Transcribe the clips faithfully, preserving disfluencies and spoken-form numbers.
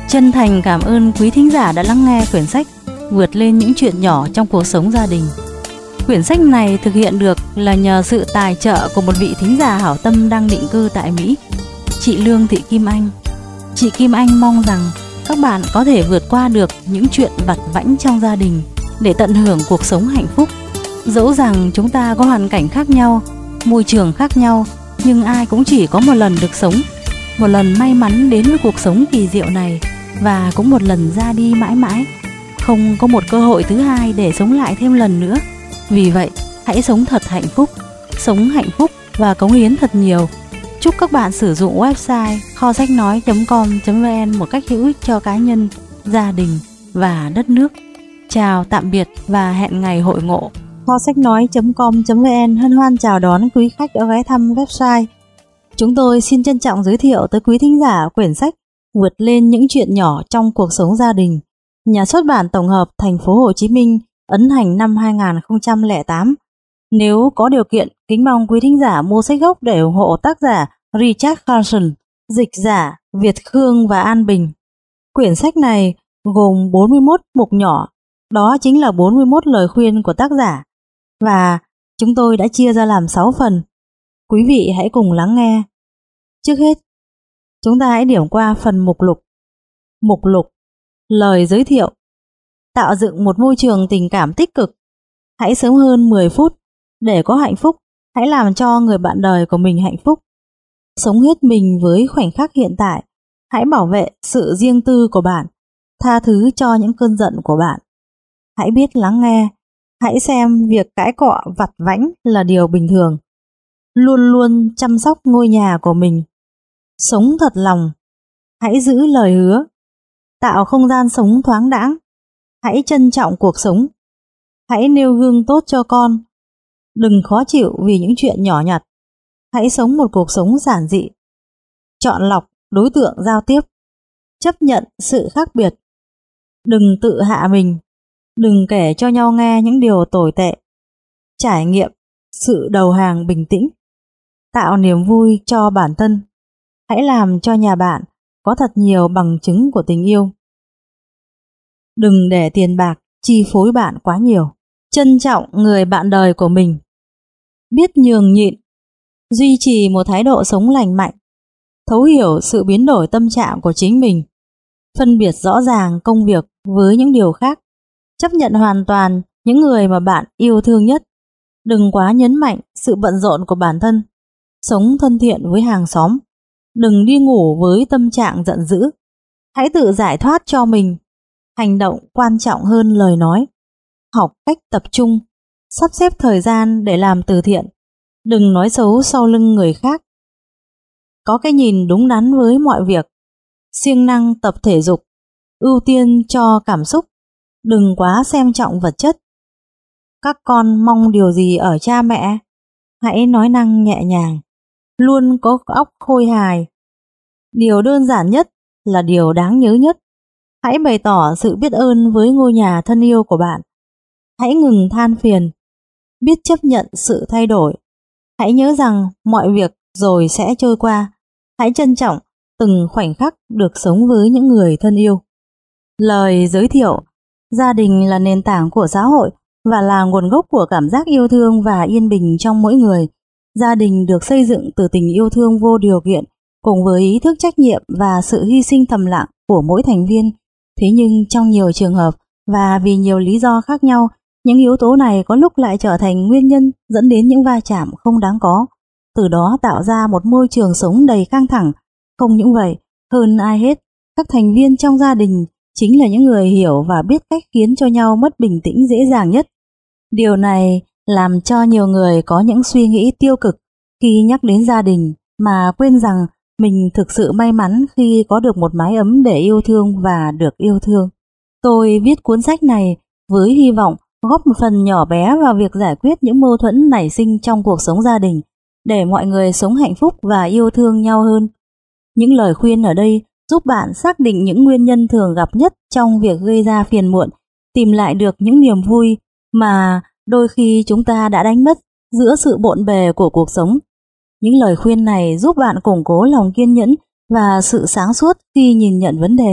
Chân thành cảm ơn quý thính giả đã lắng nghe quyển sách Vượt lên những chuyện nhỏ trong cuộc sống gia đình. Quyển sách này thực hiện được là nhờ sự tài trợ của một vị thính giả hảo tâm đang định cư tại Mỹ, chị Lương Thị Kim Anh. Chị Kim Anh mong rằng các bạn có thể vượt qua được những chuyện vặt vãnh trong gia đình để tận hưởng cuộc sống hạnh phúc. Dẫu rằng chúng ta có hoàn cảnh khác nhau, môi trường khác nhau, nhưng ai cũng chỉ có một lần được sống, một lần may mắn đến với cuộc sống kỳ diệu này, và cũng một lần ra đi mãi mãi, không có một cơ hội thứ hai để sống lại thêm lần nữa. Vì vậy, hãy sống thật hạnh phúc, sống hạnh phúc và cống hiến thật nhiều. Chúc các bạn sử dụng website kho sách nói chấm com chấm vn một cách hữu ích cho cá nhân, gia đình và đất nước. Chào, tạm biệt và hẹn ngày hội ngộ. Kho sách nói chấm com chấm vn hân hoan chào đón quý khách đã ghé thăm website. Chúng tôi xin trân trọng giới thiệu tới quý thính giả quyển sách Vượt lên những chuyện nhỏ trong cuộc sống gia đình, nhà xuất bản tổng hợp thành phố Hồ Chí Minh, ấn hành năm hai nghìn không trăm lẻ tám. Nếu có điều kiện, kính mong quý thính giả mua sách gốc để ủng hộ tác giả Richard Carlson, dịch giả Việt Khương và An Bình. Quyển sách này gồm bốn mươi mốt mục nhỏ, đó chính là bốn mươi mốt lời khuyên của tác giả, và chúng tôi đã chia ra làm sáu phần. Quý vị hãy cùng lắng nghe. Trước hết, chúng ta hãy điểm qua phần mục lục. Mục lục: lời giới thiệu. Tạo dựng một môi trường tình cảm tích cực. Hãy sớm hơn mười phút để có hạnh phúc. Hãy làm cho người bạn đời của mình hạnh phúc. Sống hết mình với khoảnh khắc hiện tại. Hãy bảo vệ sự riêng tư của bạn. Tha thứ cho những cơn giận của bạn. Hãy biết lắng nghe. Hãy xem việc cãi cọ vặt vãnh là điều bình thường. Luôn luôn chăm sóc ngôi nhà của mình. Sống thật lòng. Hãy giữ lời hứa. Tạo không gian sống thoáng đãng. Hãy trân trọng cuộc sống. Hãy nêu gương tốt cho con. Đừng khó chịu vì những chuyện nhỏ nhặt. Hãy sống một cuộc sống giản dị. Chọn lọc đối tượng giao tiếp. Chấp nhận sự khác biệt. Đừng tự hạ mình. Đừng kể cho nhau nghe những điều tồi tệ. Trải nghiệm sự đầu hàng bình tĩnh. Tạo niềm vui cho bản thân. Hãy làm cho nhà bạn có thật nhiều bằng chứng của tình yêu. Đừng để tiền bạc chi phối bạn quá nhiều. Trân trọng người bạn đời của mình. Biết nhường nhịn. Duy trì một thái độ sống lành mạnh. Thấu hiểu sự biến đổi tâm trạng của chính mình. Phân biệt rõ ràng công việc với những điều khác. Chấp nhận hoàn toàn những người mà bạn yêu thương nhất. Đừng quá nhấn mạnh sự bận rộn của bản thân. Sống thân thiện với hàng xóm. Đừng đi ngủ với tâm trạng giận dữ. Hãy tự giải thoát cho mình. Hành động quan trọng hơn lời nói. Học cách tập trung. Sắp xếp thời gian để làm từ thiện. Đừng nói xấu sau lưng người khác. Có cái nhìn đúng đắn với mọi việc. Siêng năng tập thể dục. Ưu tiên cho cảm xúc. Đừng quá xem trọng vật chất. Các con mong điều gì ở cha mẹ? Hãy nói năng nhẹ nhàng. Luôn có óc khôi hài. Điều đơn giản nhất là điều đáng nhớ nhất. Hãy bày tỏ sự biết ơn với ngôi nhà thân yêu của bạn. Hãy ngừng than phiền. Biết chấp nhận sự thay đổi. Hãy nhớ rằng mọi việc rồi sẽ trôi qua. Hãy trân trọng từng khoảnh khắc được sống với những người thân yêu. Lời giới thiệu. Gia đình là nền tảng của xã hội và là nguồn gốc của cảm giác yêu thương và yên bình trong mỗi người. Gia đình được xây dựng từ tình yêu thương vô điều kiện cùng với ý thức trách nhiệm và sự hy sinh thầm lặng của mỗi thành viên. Thế nhưng trong nhiều trường hợp và vì nhiều lý do khác nhau, những yếu tố này có lúc lại trở thành nguyên nhân dẫn đến những va chạm không đáng có, từ đó tạo ra một môi trường sống đầy căng thẳng. Không những vậy, hơn ai hết, các thành viên trong gia đình chính là những người hiểu và biết cách khiến cho nhau mất bình tĩnh dễ dàng nhất. Điều này làm cho nhiều người có những suy nghĩ tiêu cực khi nhắc đến gia đình mà quên rằng mình thực sự may mắn khi có được một mái ấm để yêu thương và được yêu thương. Tôi viết cuốn sách này với hy vọng góp một phần nhỏ bé vào việc giải quyết những mâu thuẫn nảy sinh trong cuộc sống gia đình để mọi người sống hạnh phúc và yêu thương nhau hơn. Những lời khuyên ở đây giúp bạn xác định những nguyên nhân thường gặp nhất trong việc gây ra phiền muộn, tìm lại được những niềm vui mà đôi khi chúng ta đã đánh mất giữa sự bộn bề của cuộc sống. Những lời khuyên này giúp bạn củng cố lòng kiên nhẫn và sự sáng suốt khi nhìn nhận vấn đề,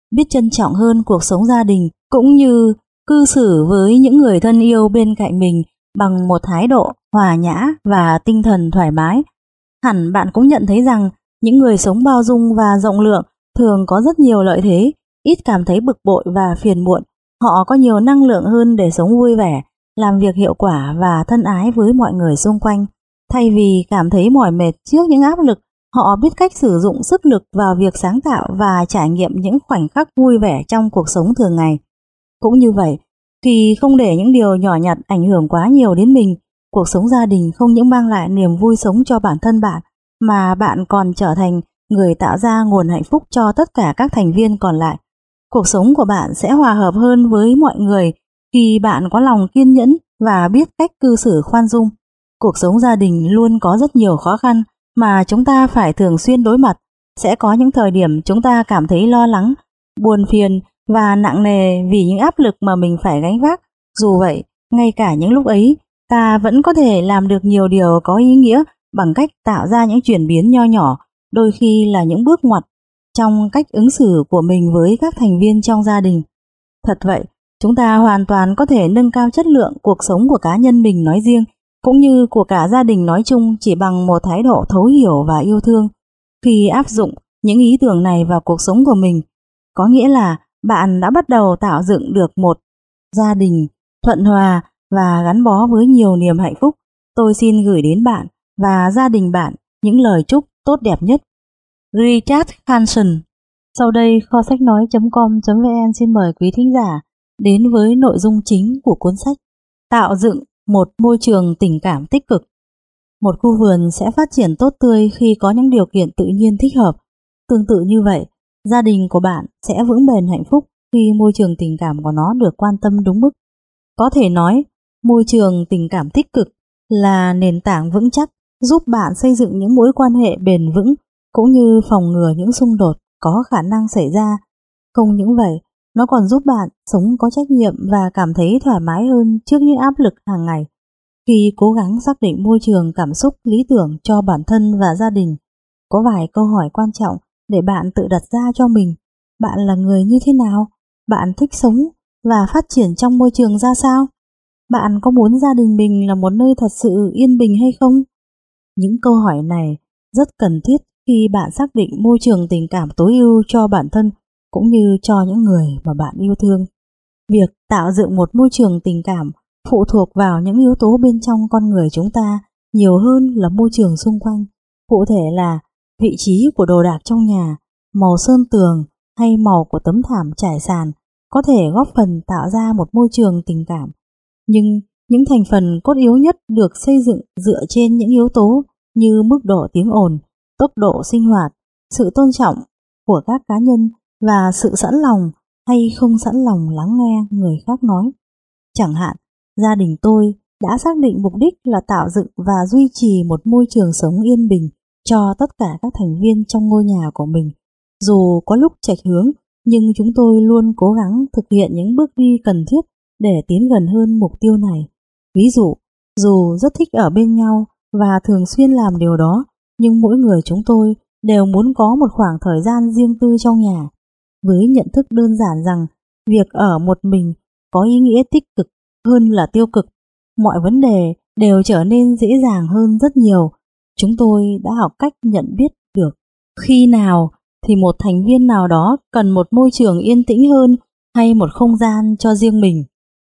biết trân trọng hơn cuộc sống gia đình cũng như cư xử với những người thân yêu bên cạnh mình bằng một thái độ hòa nhã và tinh thần thoải mái. Hẳn bạn cũng nhận thấy rằng những người sống bao dung và rộng lượng thường có rất nhiều lợi thế, ít cảm thấy bực bội và phiền muộn. Họ có nhiều năng lượng hơn để sống vui vẻ, làm việc hiệu quả và thân ái với mọi người xung quanh. Thay vì cảm thấy mỏi mệt trước những áp lực, họ biết cách sử dụng sức lực vào việc sáng tạo và trải nghiệm những khoảnh khắc vui vẻ trong cuộc sống thường ngày. Cũng như vậy, khi không để những điều nhỏ nhặt ảnh hưởng quá nhiều đến mình, cuộc sống gia đình không những mang lại niềm vui sống cho bản thân bạn, mà bạn còn trở thành người tạo ra nguồn hạnh phúc cho tất cả các thành viên còn lại. Cuộc sống của bạn sẽ hòa hợp hơn với mọi người khi bạn có lòng kiên nhẫn và biết cách cư xử khoan dung. Cuộc sống gia đình luôn có rất nhiều khó khăn mà chúng ta phải thường xuyên đối mặt. Sẽ có những thời điểm chúng ta cảm thấy lo lắng, buồn phiền và nặng nề vì những áp lực mà mình phải gánh vác. Dù vậy, ngay cả những lúc ấy, ta vẫn có thể làm được nhiều điều có ý nghĩa bằng cách tạo ra những chuyển biến nho nhỏ, đôi khi là những bước ngoặt trong cách ứng xử của mình với các thành viên trong gia đình. Thật vậy, chúng ta hoàn toàn có thể nâng cao chất lượng cuộc sống của cá nhân mình nói riêng, cũng như của cả gia đình nói chung chỉ bằng một thái độ thấu hiểu và yêu thương. Khi áp dụng những ý tưởng này vào cuộc sống của mình, có nghĩa là bạn đã bắt đầu tạo dựng được một gia đình thuận hòa và gắn bó với nhiều niềm hạnh phúc. Tôi xin gửi đến bạn và gia đình bạn những lời chúc tốt đẹp nhất. Richard Hanson. Sau đây kho sách nói chấm com chấm vn xin mời quý thính giả đến với nội dung chính của cuốn sách Tạo dựng một môi trường tình cảm tích cực. Một khu vườn sẽ phát triển tốt tươi khi có những điều kiện tự nhiên thích hợp. Tương tự như vậy, gia đình của bạn sẽ vững bền hạnh phúc khi môi trường tình cảm của nó được quan tâm đúng mức. Có thể nói, môi trường tình cảm tích cực là nền tảng vững chắc giúp bạn xây dựng những mối quan hệ bền vững cũng như phòng ngừa những xung đột có khả năng xảy ra. Không những vậy, nó còn giúp bạn sống có trách nhiệm và cảm thấy thoải mái hơn trước những áp lực hàng ngày. Khi cố gắng xác định môi trường cảm xúc lý tưởng cho bản thân và gia đình, có vài câu hỏi quan trọng để bạn tự đặt ra cho mình. Bạn là người như thế nào? Bạn thích sống và phát triển trong môi trường ra sao? Bạn có muốn gia đình mình là một nơi thật sự yên bình hay không? Những câu hỏi này rất cần thiết khi bạn xác định môi trường tình cảm tối ưu cho bản thân cũng như cho những người mà bạn yêu thương. Việc tạo dựng một môi trường tình cảm phụ thuộc vào những yếu tố bên trong con người chúng ta nhiều hơn là môi trường xung quanh. Cụ thể là vị trí của đồ đạc trong nhà, màu sơn tường hay màu của tấm thảm trải sàn có thể góp phần tạo ra một môi trường tình cảm. Nhưng những thành phần cốt yếu nhất được xây dựng dựa trên những yếu tố như mức độ tiếng ồn, tốc độ sinh hoạt, sự tôn trọng của các cá nhân và sự sẵn lòng hay không sẵn lòng lắng nghe người khác nói. Chẳng hạn, gia đình tôi đã xác định mục đích là tạo dựng và duy trì một môi trường sống yên bình cho tất cả các thành viên trong ngôi nhà của mình. Dù có lúc chệch hướng, nhưng chúng tôi luôn cố gắng thực hiện những bước đi cần thiết để tiến gần hơn mục tiêu này. Ví dụ, dù rất thích ở bên nhau và thường xuyên làm điều đó, nhưng mỗi người chúng tôi đều muốn có một khoảng thời gian riêng tư trong nhà. Với nhận thức đơn giản rằng việc ở một mình có ý nghĩa tích cực hơn là tiêu cực, mọi vấn đề đều trở nên dễ dàng hơn rất nhiều. Chúng tôi đã học cách nhận biết được khi nào thì một thành viên nào đó cần một môi trường yên tĩnh hơn hay một không gian cho riêng mình.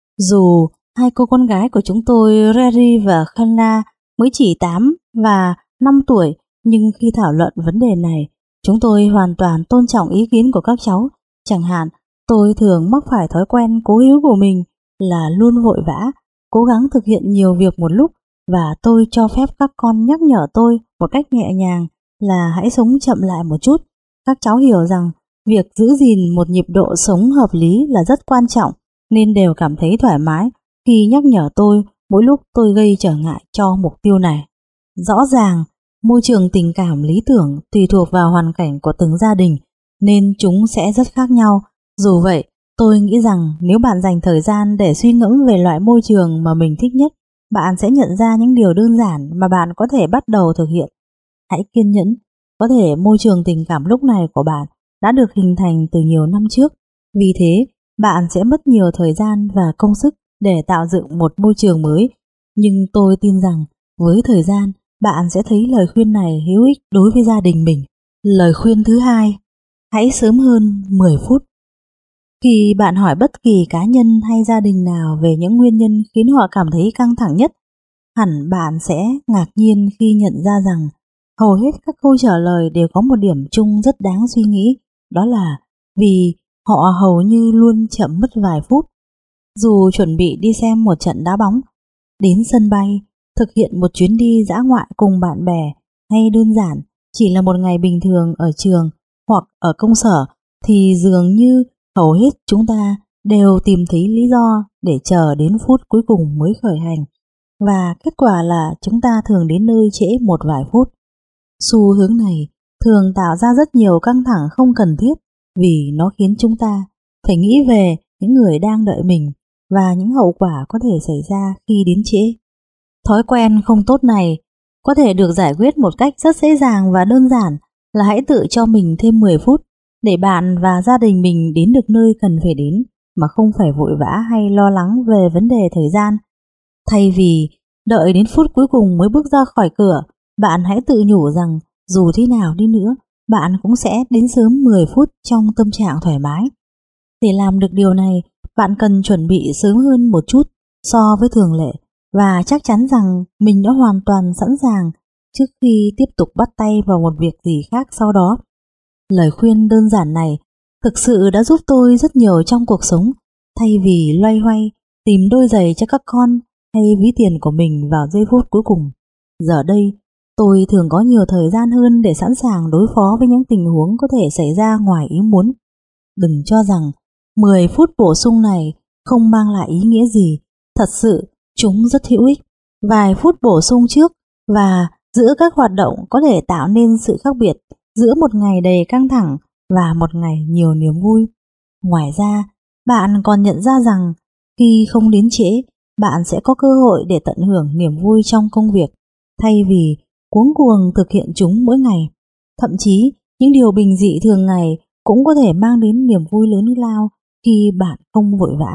Dù hai cô con gái của chúng tôi, Rary và Khanna, mới chỉ tám và năm tuổi, nhưng khi thảo luận vấn đề này, chúng tôi hoàn toàn tôn trọng ý kiến của các cháu. Chẳng hạn, tôi thường mắc phải thói quen cố hữu của mình là luôn vội vã, cố gắng thực hiện nhiều việc một lúc, và tôi cho phép các con nhắc nhở tôi một cách nhẹ nhàng là hãy sống chậm lại một chút. Các cháu hiểu rằng việc giữ gìn một nhịp độ sống hợp lý là rất quan trọng, nên đều cảm thấy thoải mái khi nhắc nhở tôi mỗi lúc tôi gây trở ngại cho mục tiêu này. Rõ ràng, môi trường tình cảm lý tưởng tùy thuộc vào hoàn cảnh của từng gia đình, nên chúng sẽ rất khác nhau. Dù vậy, tôi nghĩ rằng nếu bạn dành thời gian để suy ngẫm về loại môi trường mà mình thích nhất, bạn sẽ nhận ra những điều đơn giản mà bạn có thể bắt đầu thực hiện. Hãy kiên nhẫn, có thể môi trường tình cảm lúc này của bạn đã được hình thành từ nhiều năm trước, Vì thế, bạn sẽ mất nhiều thời gian và công sức để tạo dựng một môi trường mới. Nhưng tôi tin rằng với thời gian, bạn sẽ thấy lời khuyên này hữu ích đối với gia đình mình. Lời khuyên thứ hai, hãy sớm hơn mười phút. Khi bạn hỏi bất kỳ cá nhân hay gia đình nào về những nguyên nhân khiến họ cảm thấy căng thẳng nhất, hẳn bạn sẽ ngạc nhiên khi nhận ra rằng hầu hết các câu trả lời đều có một điểm chung rất đáng suy nghĩ, đó là vì họ hầu như luôn chậm mất vài phút. Dù chuẩn bị đi xem một trận đá bóng, đến sân bay, thực hiện một chuyến đi dã ngoại cùng bạn bè, hay đơn giản chỉ là một ngày bình thường ở trường hoặc ở công sở, thì dường như hầu hết chúng ta đều tìm thấy lý do để chờ đến phút cuối cùng mới khởi hành. Và kết quả là chúng ta thường đến nơi trễ một vài phút. Xu hướng này thường tạo ra rất nhiều căng thẳng không cần thiết, vì nó khiến chúng ta phải nghĩ về những người đang đợi mình và những hậu quả có thể xảy ra khi đến trễ. Thói quen không tốt này có thể được giải quyết một cách rất dễ dàng và đơn giản là hãy tự cho mình thêm mười phút để bạn và gia đình mình đến được nơi cần phải đến mà không phải vội vã hay lo lắng về vấn đề thời gian. Thay vì đợi đến phút cuối cùng mới bước ra khỏi cửa, bạn hãy tự nhủ rằng dù thế nào đi nữa, bạn cũng sẽ đến sớm mười phút trong tâm trạng thoải mái. Để làm được điều này, bạn cần chuẩn bị sớm hơn một chút so với thường lệ và chắc chắn rằng mình đã hoàn toàn sẵn sàng trước khi tiếp tục bắt tay vào một việc gì khác sau đó. Lời khuyên đơn giản này thực sự đã giúp tôi rất nhiều trong cuộc sống. Thay vì loay hoay tìm đôi giày cho các con hay ví tiền của mình vào giây phút cuối cùng, giờ đây tôi thường có nhiều thời gian hơn để sẵn sàng đối phó với những tình huống có thể xảy ra ngoài ý muốn. Đừng cho rằng mười phút bổ sung này không mang lại ý nghĩa gì. Thật sự, chúng rất hữu ích. Vài phút bổ sung trước và giữa các hoạt động có thể tạo nên sự khác biệt giữa một ngày đầy căng thẳng và một ngày nhiều niềm vui. Ngoài ra, bạn còn nhận ra rằng khi không đến trễ, bạn sẽ có cơ hội để tận hưởng niềm vui trong công việc, thay vì cuống cuồng thực hiện chúng mỗi ngày. Thậm chí, những điều bình dị thường ngày cũng có thể mang đến niềm vui lớn lao khi bạn không vội vã.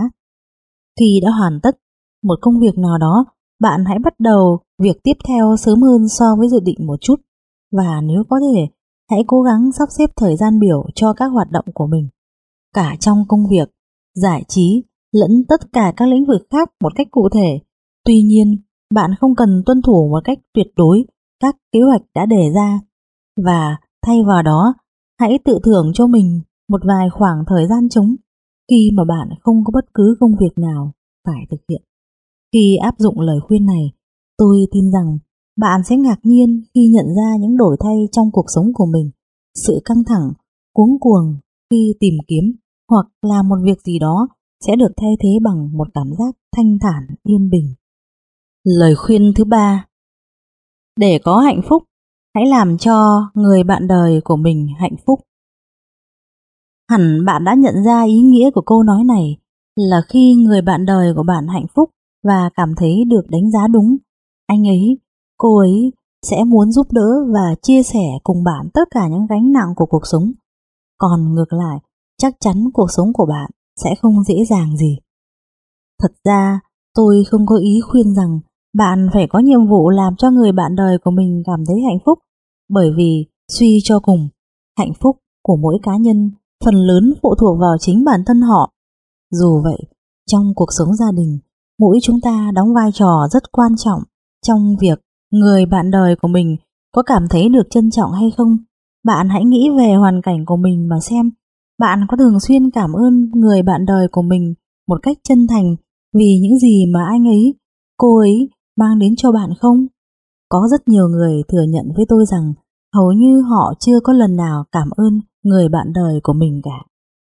Khi đã hoàn tất một công việc nào đó, bạn hãy bắt đầu việc tiếp theo sớm hơn so với dự định một chút. Và nếu có thể, hãy cố gắng sắp xếp thời gian biểu cho các hoạt động của mình, cả trong công việc, giải trí, lẫn tất cả các lĩnh vực khác một cách cụ thể. Tuy nhiên, bạn không cần tuân thủ một cách tuyệt đối các kế hoạch đã đề ra, và thay vào đó, hãy tự thưởng cho mình một vài khoảng thời gian trống khi mà bạn không có bất cứ công việc nào phải thực hiện. Khi áp dụng lời khuyên này, tôi tin rằng bạn sẽ ngạc nhiên khi nhận ra những đổi thay trong cuộc sống của mình. Sự căng thẳng, cuống cuồng khi tìm kiếm hoặc làm một việc gì đó sẽ được thay thế bằng một cảm giác thanh thản, yên bình. Lời khuyên thứ ba, để có hạnh phúc, hãy làm cho người bạn đời của mình hạnh phúc. Hẳn bạn đã nhận ra ý nghĩa của câu nói này là khi người bạn đời của bạn hạnh phúc và cảm thấy được đánh giá đúng, anh ấy, cô ấy sẽ muốn giúp đỡ và chia sẻ cùng bạn tất cả những gánh nặng của cuộc sống. Còn ngược lại, chắc chắn cuộc sống của bạn sẽ không dễ dàng gì. Thật ra, tôi không có ý khuyên rằng bạn phải có nhiệm vụ làm cho người bạn đời của mình cảm thấy hạnh phúc, bởi vì suy cho cùng, hạnh phúc của mỗi cá nhân phần lớn phụ thuộc vào chính bản thân họ. Dù vậy, trong cuộc sống gia đình, mỗi chúng ta đóng vai trò rất quan trọng trong việc người bạn đời của mình có cảm thấy được trân trọng hay không. Bạn hãy nghĩ về hoàn cảnh của mình mà xem, bạn có thường xuyên cảm ơn người bạn đời của mình một cách chân thành vì những gì mà anh ấy, cô ấy mang đến cho bạn không? Có rất nhiều người thừa nhận với tôi rằng hầu như họ chưa có lần nào cảm ơn người bạn đời của mình cả.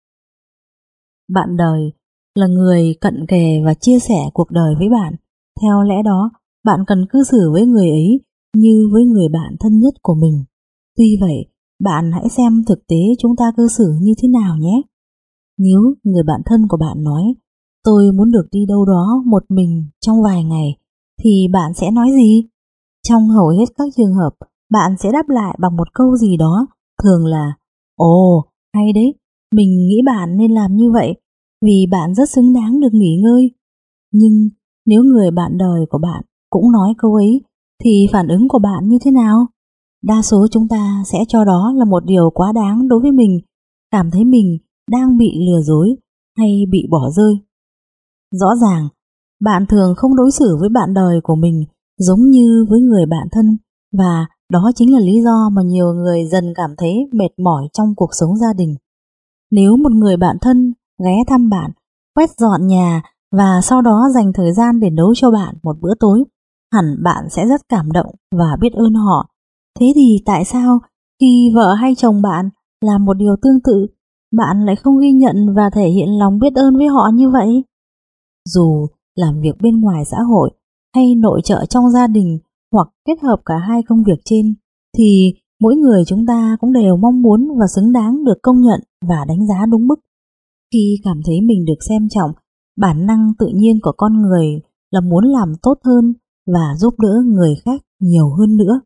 Bạn đời là người cận kề và chia sẻ cuộc đời với bạn. Theo lẽ đó, bạn cần cư xử với người ấy như với người bạn thân nhất của mình. Tuy vậy, bạn hãy xem thực tế chúng ta cư xử như thế nào nhé. Nếu người bạn thân của bạn nói, tôi muốn được đi đâu đó một mình trong vài ngày, thì bạn sẽ nói gì? Trong hầu hết các trường hợp, bạn sẽ đáp lại bằng một câu gì đó, thường là ồ, hay đấy, Mình nghĩ bạn nên làm như vậy vì bạn rất xứng đáng được nghỉ ngơi. Nhưng nếu người bạn đời của bạn cũng nói câu ấy thì phản ứng của bạn như thế nào? Đa số chúng ta sẽ cho đó là một điều quá đáng đối với mình, cảm thấy mình đang bị lừa dối hay bị bỏ rơi. Rõ ràng, bạn thường không đối xử với bạn đời của mình giống như với người bạn thân, và đó chính là lý do mà nhiều người dần cảm thấy mệt mỏi trong cuộc sống gia đình. Nếu một người bạn thân ghé thăm bạn, quét dọn nhà và sau đó dành thời gian để nấu cho bạn một bữa tối, hẳn bạn sẽ rất cảm động và biết ơn họ. Thế thì tại sao khi vợ hay chồng bạn làm một điều tương tự, bạn lại không ghi nhận và thể hiện lòng biết ơn với họ như vậy? Dù làm việc bên ngoài xã hội hay nội trợ trong gia đình hoặc kết hợp cả hai công việc trên, thì mỗi người chúng ta cũng đều mong muốn và xứng đáng được công nhận và đánh giá đúng mức. Khi cảm thấy mình được xem trọng, bản năng tự nhiên của con người là muốn làm tốt hơn và giúp đỡ người khác nhiều hơn nữa.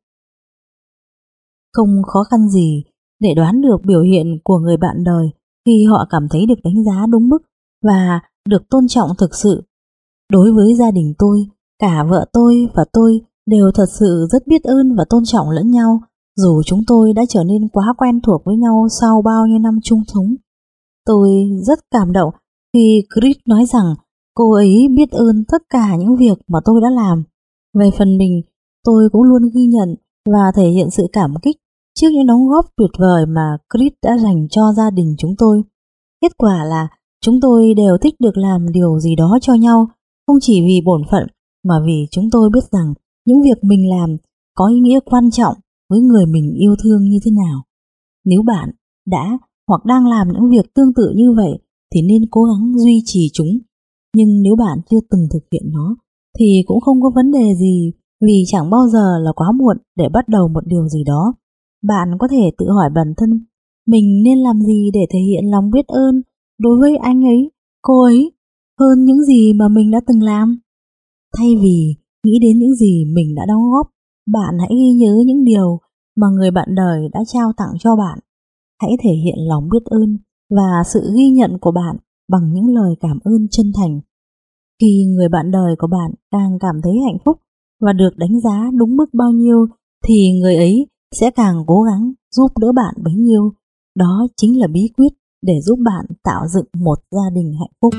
Không khó khăn gì để đoán được biểu hiện của người bạn đời khi họ cảm thấy được đánh giá đúng mức và được tôn trọng thực sự. Đối với gia đình tôi, cả vợ tôi và tôi đều thật sự rất biết ơn và tôn trọng lẫn nhau, dù chúng tôi đã trở nên quá quen thuộc với nhau sau bao nhiêu năm chung sống. Tôi rất cảm động khi Chris nói rằng cô ấy biết ơn tất cả những việc mà tôi đã làm. Về phần mình, tôi cũng luôn ghi nhận và thể hiện sự cảm kích trước những đóng góp tuyệt vời mà Chris đã dành cho gia đình chúng tôi. Kết quả là chúng tôi đều thích được làm điều gì đó cho nhau, không chỉ vì bổn phận mà vì chúng tôi biết rằng những việc mình làm có ý nghĩa quan trọng với người mình yêu thương như thế nào. Nếu bạn đã hoặc đang làm những việc tương tự như vậy thì nên cố gắng duy trì chúng. Nhưng nếu bạn chưa từng thực hiện nó thì cũng không có vấn đề gì, vì chẳng bao giờ là quá muộn để bắt đầu một điều gì đó. Bạn có thể tự hỏi bản thân mình nên làm gì để thể hiện lòng biết ơn đối với anh ấy, cô ấy hơn những gì mà mình đã từng làm. Thay vì nghĩ đến những gì mình đã đóng góp, bạn hãy ghi nhớ những điều mà người bạn đời đã trao tặng cho bạn. Hãy thể hiện lòng biết ơn và sự ghi nhận của bạn bằng những lời cảm ơn chân thành. Khi người bạn đời của bạn càng cảm thấy hạnh phúc và được đánh giá đúng mức bao nhiêu, thì người ấy sẽ càng cố gắng giúp đỡ bạn bấy nhiêu. Đó chính là bí quyết để giúp bạn tạo dựng một gia đình hạnh phúc.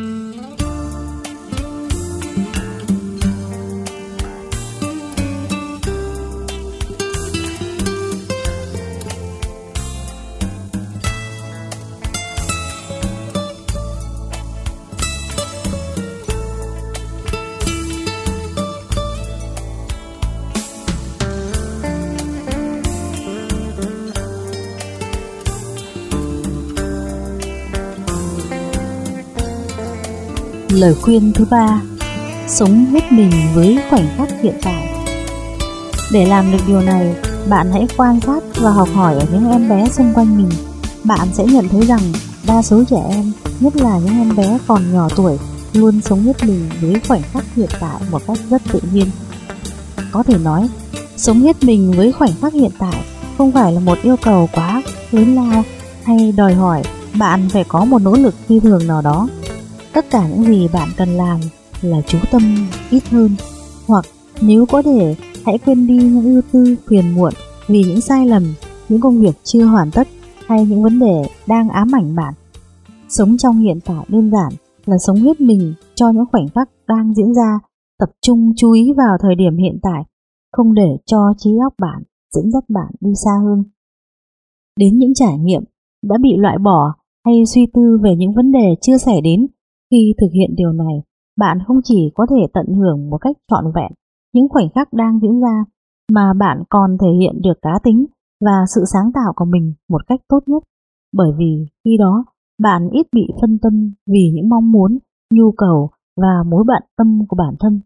Lời khuyên thứ ba: sống hết mình với khoảnh khắc hiện tại. Để làm được điều này, bạn hãy quan sát và học hỏi ở những em bé xung quanh mình. Bạn sẽ nhận thấy rằng đa số trẻ em, nhất là những em bé còn nhỏ tuổi, luôn sống hết mình với khoảnh khắc hiện tại một cách rất tự nhiên. Có thể nói, sống hết mình với khoảnh khắc hiện tại không phải là một yêu cầu quá lớn lao hay đòi hỏi bạn phải có một nỗ lực phi thường nào đó. Tất cả những gì bạn cần làm là chú tâm ít hơn, hoặc nếu có thể, hãy quên đi những ưu tư phiền muộn vì những sai lầm, những công việc chưa hoàn tất hay những vấn đề đang ám ảnh bạn. Sống trong hiện tại đơn giản là sống hết mình cho những khoảnh khắc đang diễn ra, tập trung chú ý vào thời điểm hiện tại, không để cho trí óc bạn dẫn dắt bạn đi xa hơn. Đến những trải nghiệm đã bị loại bỏ hay suy tư về những vấn đề chưa xảy đến. Khi thực hiện điều này, bạn không chỉ có thể tận hưởng một cách trọn vẹn những khoảnh khắc đang diễn ra, mà bạn còn thể hiện được cá tính và sự sáng tạo của mình một cách tốt nhất. Bởi vì khi đó, bạn ít bị phân tâm vì những mong muốn, nhu cầu và mối bận tâm của bản thân.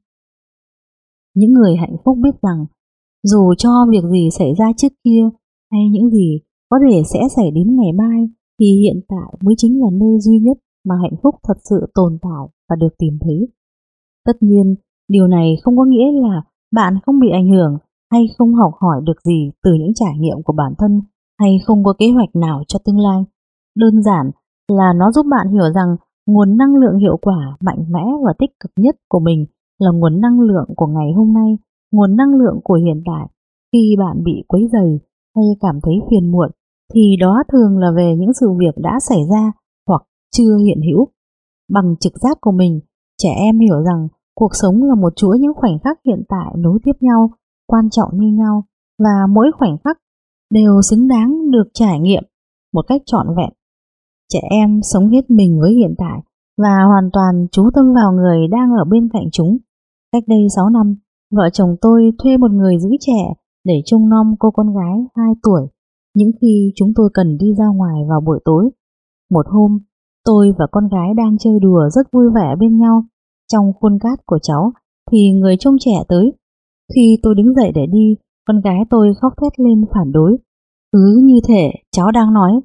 Những người hạnh phúc biết rằng, dù cho việc gì xảy ra trước kia hay những gì có thể sẽ xảy đến ngày mai, thì hiện tại mới chính là nơi duy nhất mà hạnh phúc thật sự tồn tại và được tìm thấy. Tất nhiên, điều này không có nghĩa là bạn không bị ảnh hưởng hay không học hỏi được gì từ những trải nghiệm của bản thân, hay không có kế hoạch nào cho tương lai. Đơn giản là nó giúp bạn hiểu rằng nguồn năng lượng hiệu quả, mạnh mẽ và tích cực nhất của mình là nguồn năng lượng của ngày hôm nay, nguồn năng lượng của hiện tại. Khi bạn bị quấy rầy hay cảm thấy phiền muộn thì đó thường là về những sự việc đã xảy ra hoặc chưa hiện hữu. Bằng trực giác của mình, trẻ em hiểu rằng cuộc sống là một chuỗi những khoảnh khắc hiện tại nối tiếp nhau, quan trọng như nhau, và mỗi khoảnh khắc đều xứng đáng được trải nghiệm một cách trọn vẹn. Trẻ em sống hết mình với hiện tại và hoàn toàn chú tâm vào người đang ở bên cạnh chúng. Cách đây sáu năm, vợ chồng tôi thuê một người giữ trẻ để trông nom cô con gái hai tuổi những khi chúng tôi cần đi ra ngoài vào buổi tối. Một hôm, tôi và con gái đang chơi đùa rất vui vẻ bên nhau trong khuôn cát của cháu thì người trông trẻ tới. Khi tôi đứng dậy để đi, con gái tôi khóc thét lên phản đối. Cứ như thể cháu đang nói: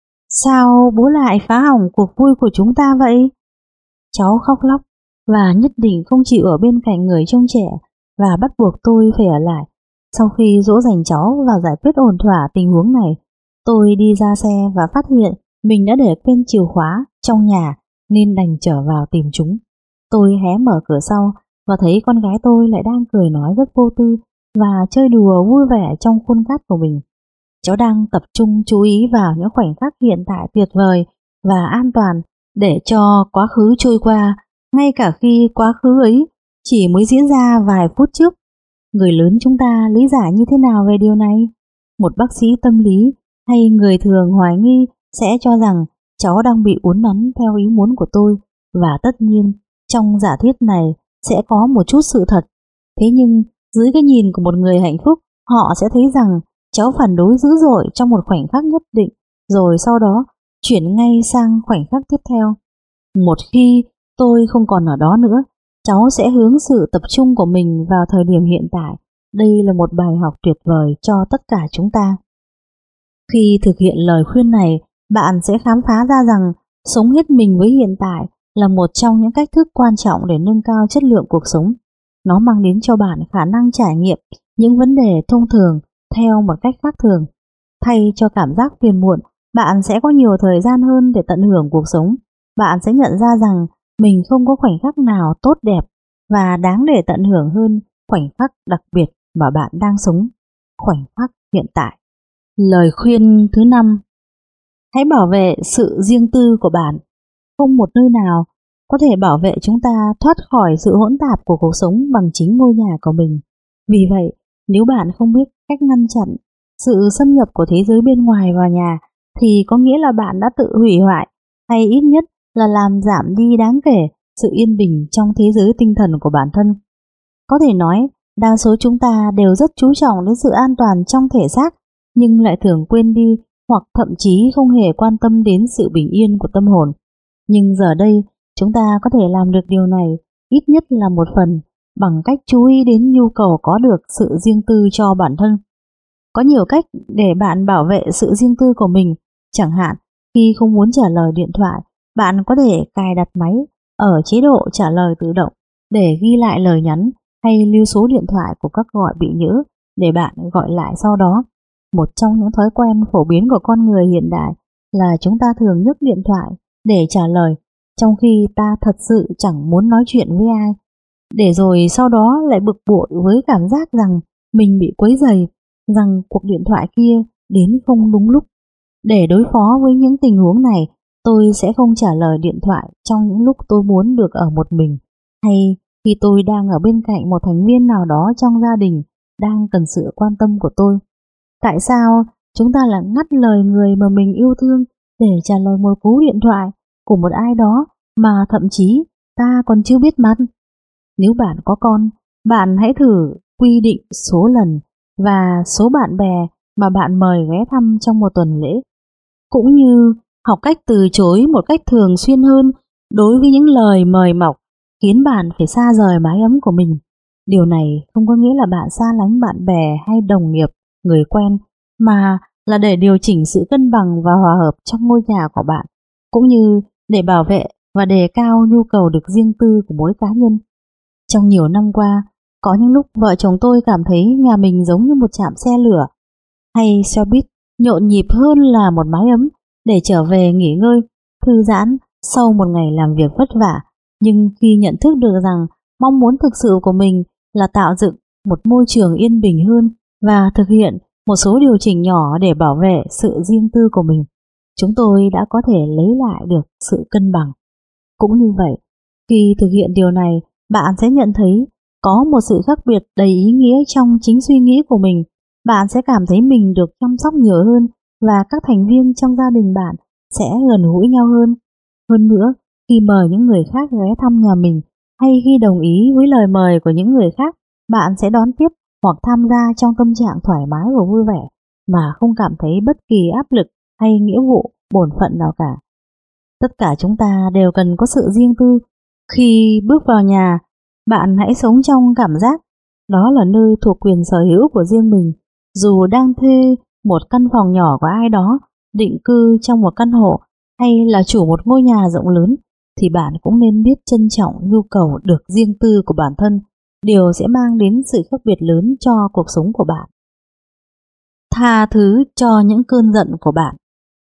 "Sao bố lại phá hỏng cuộc vui của chúng ta vậy?" Cháu khóc lóc và nhất định không chịu ở bên cạnh người trông trẻ và bắt buộc tôi phải ở lại. Sau khi dỗ dành cháu và giải quyết ổn thỏa tình huống này, tôi đi ra xe và phát hiện mình đã để quên chìa khóa trong nhà nên đành trở vào tìm chúng. Tôi hé mở cửa sau và thấy con gái tôi lại đang cười nói rất vô tư và chơi đùa vui vẻ trong khuôn cát của mình. Cháu đang tập trung chú ý vào những khoảnh khắc hiện tại tuyệt vời và an toàn để cho quá khứ trôi qua, ngay cả khi quá khứ ấy chỉ mới diễn ra vài phút trước. Người lớn chúng ta lý giải như thế nào về điều này? Một bác sĩ tâm lý hay người thường hoài nghi sẽ cho rằng cháu đang bị uốn nắn theo ý muốn của tôi, và tất nhiên trong giả thiết này sẽ có một chút sự thật. Thế nhưng dưới cái nhìn của một người hạnh phúc, họ sẽ thấy rằng cháu phản đối dữ dội trong một khoảnh khắc nhất định, rồi sau đó chuyển ngay sang khoảnh khắc tiếp theo. Một khi tôi không còn ở đó nữa, cháu sẽ hướng sự tập trung của mình vào thời điểm hiện tại. Đây là một bài học tuyệt vời cho tất cả chúng ta. Khi thực hiện lời khuyên này, bạn sẽ khám phá ra rằng sống hết mình với hiện tại là một trong những cách thức quan trọng để nâng cao chất lượng cuộc sống. Nó mang đến cho bạn khả năng trải nghiệm những vấn đề thông thường theo một cách khác thường. Thay cho cảm giác phiền muộn, bạn sẽ có nhiều thời gian hơn để tận hưởng cuộc sống. Bạn sẽ nhận ra rằng mình không có khoảnh khắc nào tốt đẹp và đáng để tận hưởng hơn khoảnh khắc đặc biệt mà bạn đang sống, khoảnh khắc hiện tại. Lời khuyên thứ năm: hãy bảo vệ sự riêng tư của bạn. Không một nơi nào có thể bảo vệ chúng ta thoát khỏi sự hỗn tạp của cuộc sống bằng chính ngôi nhà của mình. Vì vậy, nếu bạn không biết cách ngăn chặn sự xâm nhập của thế giới bên ngoài vào nhà, thì có nghĩa là bạn đã tự hủy hoại, hay ít nhất là làm giảm đi đáng kể sự yên bình trong thế giới tinh thần của bản thân. Có thể nói, đa số chúng ta đều rất chú trọng đến sự an toàn trong thể xác, nhưng lại thường quên đi hoặc thậm chí không hề quan tâm đến sự bình yên của tâm hồn. Nhưng giờ đây, chúng ta có thể làm được điều này, ít nhất là một phần, bằng cách chú ý đến nhu cầu có được sự riêng tư cho bản thân. Có nhiều cách để bạn bảo vệ sự riêng tư của mình. Chẳng hạn, khi không muốn trả lời điện thoại, bạn có thể cài đặt máy ở chế độ trả lời tự động để ghi lại lời nhắn hay lưu số điện thoại của các gọi bị nhỡ để bạn gọi lại sau đó. Một trong những thói quen phổ biến của con người hiện đại là chúng ta thường nhấc điện thoại để trả lời, trong khi ta thật sự chẳng muốn nói chuyện với ai, để rồi sau đó lại bực bội với cảm giác rằng mình bị quấy rầy, rằng cuộc điện thoại kia đến không đúng lúc. Để đối phó với những tình huống này, tôi sẽ không trả lời điện thoại trong những lúc tôi muốn được ở một mình, hay khi tôi đang ở bên cạnh một thành viên nào đó trong gia đình đang cần sự quan tâm của tôi. Tại sao chúng ta lại ngắt lời người mà mình yêu thương để trả lời một cú điện thoại của một ai đó mà thậm chí ta còn chưa biết mặt? Nếu bạn có con, bạn hãy thử quy định số lần và số bạn bè mà bạn mời ghé thăm trong một tuần lễ, cũng như học cách từ chối một cách thường xuyên hơn đối với những lời mời mọc khiến bạn phải xa rời mái ấm của mình. Điều này không có nghĩa là bạn xa lánh bạn bè hay đồng nghiệp, người quen, mà là để điều chỉnh sự cân bằng và hòa hợp trong ngôi nhà của bạn, cũng như để bảo vệ và đề cao nhu cầu được riêng tư của mỗi cá nhân. Trong nhiều năm qua, có những lúc vợ chồng tôi cảm thấy nhà mình giống như một trạm xe lửa hay xe buýt nhộn nhịp hơn là một mái ấm để trở về nghỉ ngơi. thư giãn sau một ngày làm việc vất vả, nhưng khi nhận thức được rằng mong muốn thực sự của mình là tạo dựng một môi trường yên bình hơn và thực hiện một số điều chỉnh nhỏ để bảo vệ sự riêng tư của mình, chúng tôi đã có thể lấy lại được sự cân bằng. Cũng như vậy, khi thực hiện điều này, bạn sẽ nhận thấy có một sự khác biệt đầy ý nghĩa trong chính suy nghĩ của mình. Bạn sẽ cảm thấy mình được chăm sóc nhiều hơn và các thành viên trong gia đình bạn sẽ gần gũi nhau hơn. Hơn nữa, khi mời những người khác ghé thăm nhà mình hay khi đồng ý với lời mời của những người khác, bạn sẽ đón tiếp hoặc tham gia trong tâm trạng thoải mái và vui vẻ mà không cảm thấy bất kỳ áp lực hay nghĩa vụ, bổn phận nào cả. Tất cả chúng ta đều cần có sự riêng tư. Khi bước vào nhà, bạn hãy sống trong cảm giác đó là nơi thuộc quyền sở hữu của riêng mình. Dù đang thuê một căn phòng nhỏ của ai đó, định cư trong một căn hộ hay là chủ một ngôi nhà rộng lớn, thì bạn cũng nên biết trân trọng nhu cầu được riêng tư của bản thân. Điều sẽ mang đến sự khác biệt lớn cho cuộc sống của bạn. Tha thứ cho những cơn giận của bạn.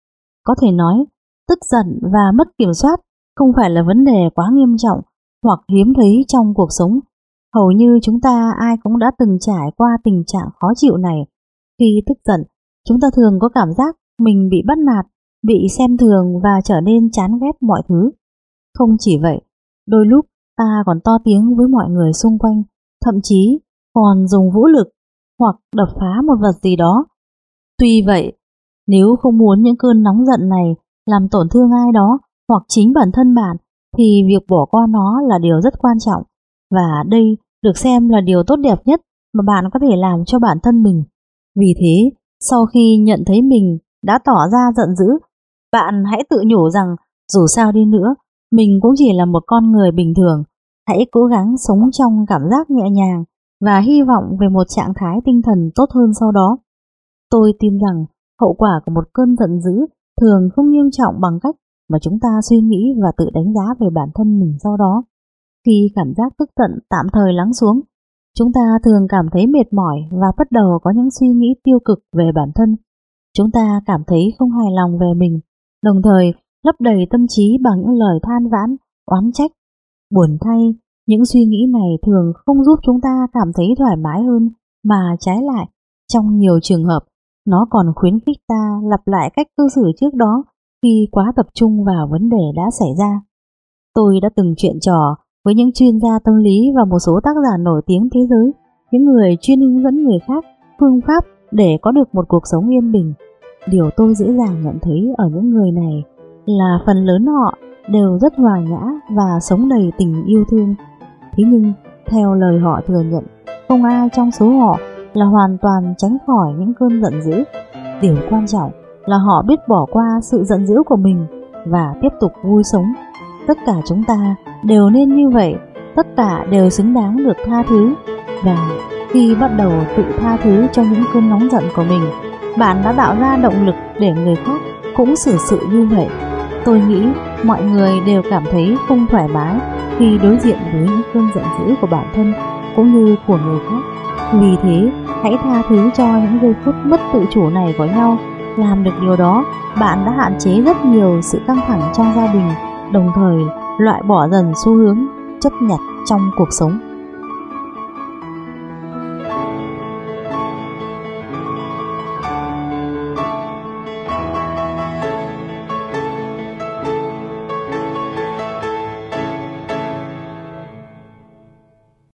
Có thể nói, tức giận và mất kiểm soát không phải là vấn đề quá nghiêm trọng hoặc hiếm thấy trong cuộc sống. Hầu như chúng ta ai cũng đã từng trải qua tình trạng khó chịu này. Khi tức giận, chúng ta thường có cảm giác mình bị bắt nạt, bị xem thường và trở nên chán ghét mọi thứ. Không chỉ vậy, đôi lúc ta còn to tiếng với mọi người xung quanh, thậm chí còn dùng vũ lực hoặc đập phá một vật gì đó. Tuy vậy, nếu không muốn những cơn nóng giận này làm tổn thương ai đó hoặc chính bản thân bạn, thì việc bỏ qua nó là điều rất quan trọng, và đây được xem là điều tốt đẹp nhất mà bạn có thể làm cho bản thân mình. Vì thế, sau khi nhận thấy mình đã tỏ ra giận dữ, bạn hãy tự nhủ rằng dù sao đi nữa, mình cũng chỉ là một con người bình thường. Hãy cố gắng sống trong cảm giác nhẹ nhàng và hy vọng về một trạng thái tinh thần tốt hơn sau đó. Tôi tin rằng hậu quả của một cơn giận dữ thường không nghiêm trọng bằng cách mà chúng ta suy nghĩ và tự đánh giá về bản thân mình sau đó. Khi cảm giác tức giận tạm thời lắng xuống, chúng ta thường cảm thấy mệt mỏi và bắt đầu có những suy nghĩ tiêu cực về bản thân. Chúng ta cảm thấy không hài lòng về mình, đồng thời lấp đầy tâm trí bằng những lời than vãn, oán trách. Buồn thay, những suy nghĩ này thường không giúp chúng ta cảm thấy thoải mái hơn, mà trái lại, trong nhiều trường hợp, nó còn khuyến khích ta lặp lại cách cư xử trước đó khi quá tập trung vào vấn đề đã xảy ra. Tôi đã từng chuyện trò với những chuyên gia tâm lý và một số tác giả nổi tiếng thế giới, những người chuyên hướng dẫn người khác phương pháp để có được một cuộc sống yên bình. Điều tôi dễ dàng nhận thấy ở những người này là phần lớn họ đều rất hòa nhã và sống đầy tình yêu thương. Thế nhưng, theo lời họ thừa nhận, không ai trong số họ là hoàn toàn tránh khỏi những cơn giận dữ. Điều quan trọng là họ biết bỏ qua sự giận dữ của mình và tiếp tục vui sống. Tất cả chúng ta đều nên như vậy, tất cả đều xứng đáng được tha thứ. Và khi bắt đầu tự tha thứ cho những cơn nóng giận của mình, bạn đã tạo ra động lực để người khác cũng xử sự như vậy. Tôi nghĩ mọi người đều cảm thấy không thoải mái khi đối diện với những cơn giận dữ của bản thân cũng như của người khác. Vì thế, hãy tha thứ cho những giây phút mất tự chủ này của nhau. Làm được điều đó, bạn đã hạn chế rất nhiều sự căng thẳng trong gia đình, đồng thời loại bỏ dần xu hướng chấp nhặt trong cuộc sống.